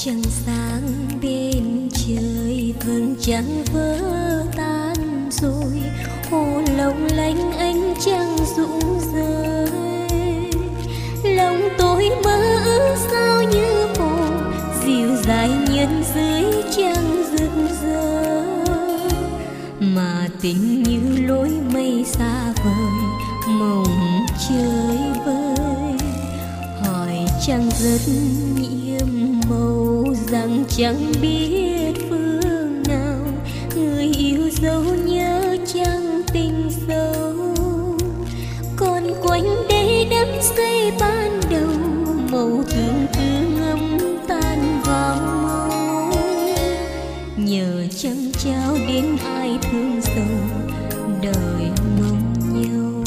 trăng sáng bên trời vẫn chẳng vỡ tan rồi, hồ lộng lánh ánh trăng rụng rơi. Lòng tôi mơ ước sao như hồ dịu dài nhân dưới trăng rực rỡ, mà tình như lối mây xa vời mộng chơi vơi. Hỏi trăng rất nhiệm màu rằng chẳng biết phương nào, người yêu dấu nhớ trăng tình sâu. Còn quanh đây đắm say ban đầu, màu tương tư ngâm tan vào màu. Nhờ trăng trao đến ai thương sầu đời mong nhau.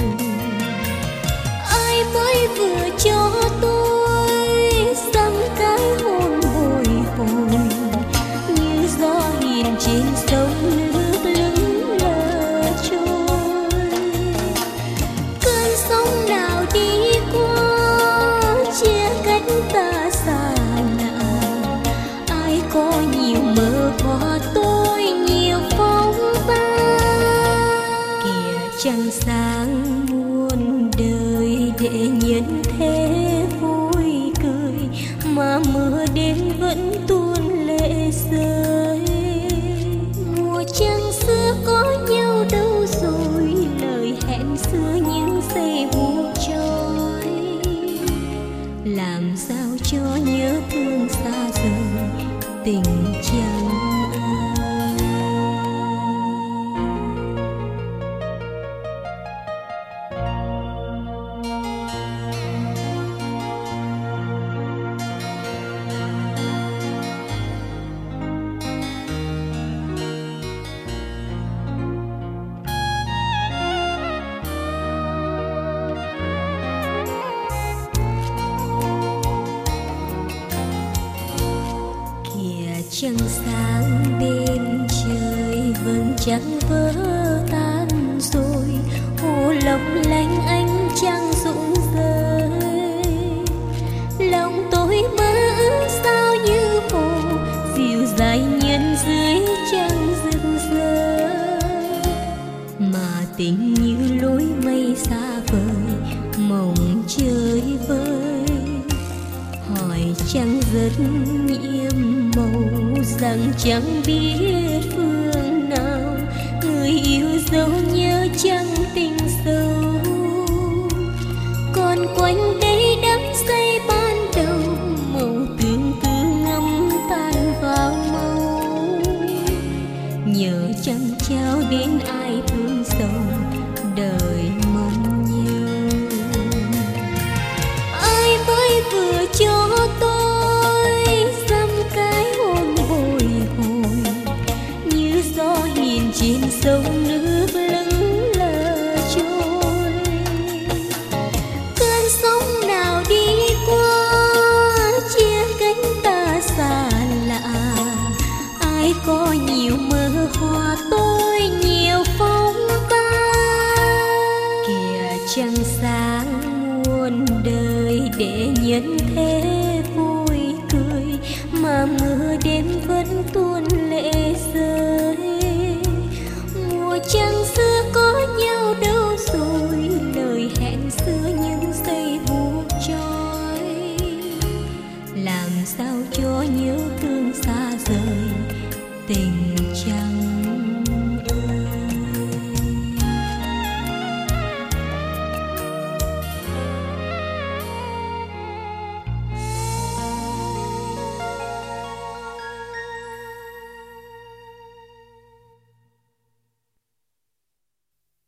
Ai mới vừa cho tôi dăm cái hôn bồi hồi, như gió hiền trên sông nước lững lờ trôi. Cơn sóng nào đi qua chia cách ta xa lạ, ai có nhiều mơ hoa tôi nhiều phong ba. Kìa trăng sáng muôn đời để nhân thế vui cười, mà mưa đêm vẫn tuôn lệ rơi. Mùa trăng xưa có nhau đâu rồi, lời hẹn xưa những giây buông trôi. Làm sao cho nhớ thương xa rời tình chẳng trăng sáng bên trời vẫn chẳng vỡ tan rồi, hồ lộng lánh ánh trăng rụng rơi. Lòng tôi mơ ước sao như hồ dịu dài nhân dưới trăng rực rỡ, mà tình như lối mây xa vời mộng chơi vơi. Hỏi trăng rất nhiệm màu rằng chẳng biết phương nào, người yêu dấu nhớ trăng tình sâu. Còn quanh đây đắm say ban đầu, màu tương tư ngâm tan vào màu. Nhờ trăng trao đến ai thương sầu đời mong nhau. Ai mới vừa cho tôi dăm cái hôn bồi hồi, như gió hiền trên sông nước lững lờ trôi. Cơn sóng nào đi qua chia cánh ta xa lạ, ai có nhiều mơ hoa tôi nhiều phong ba. Kìa trăng sáng muôn đời để nhân thế vui cười, mà mưa đêm vẫn tuôn lệ rơi. Mùa trăng xưa có nhau đâu rồi, lời hẹn xưa những giây buông trôi. Làm sao cho nhớ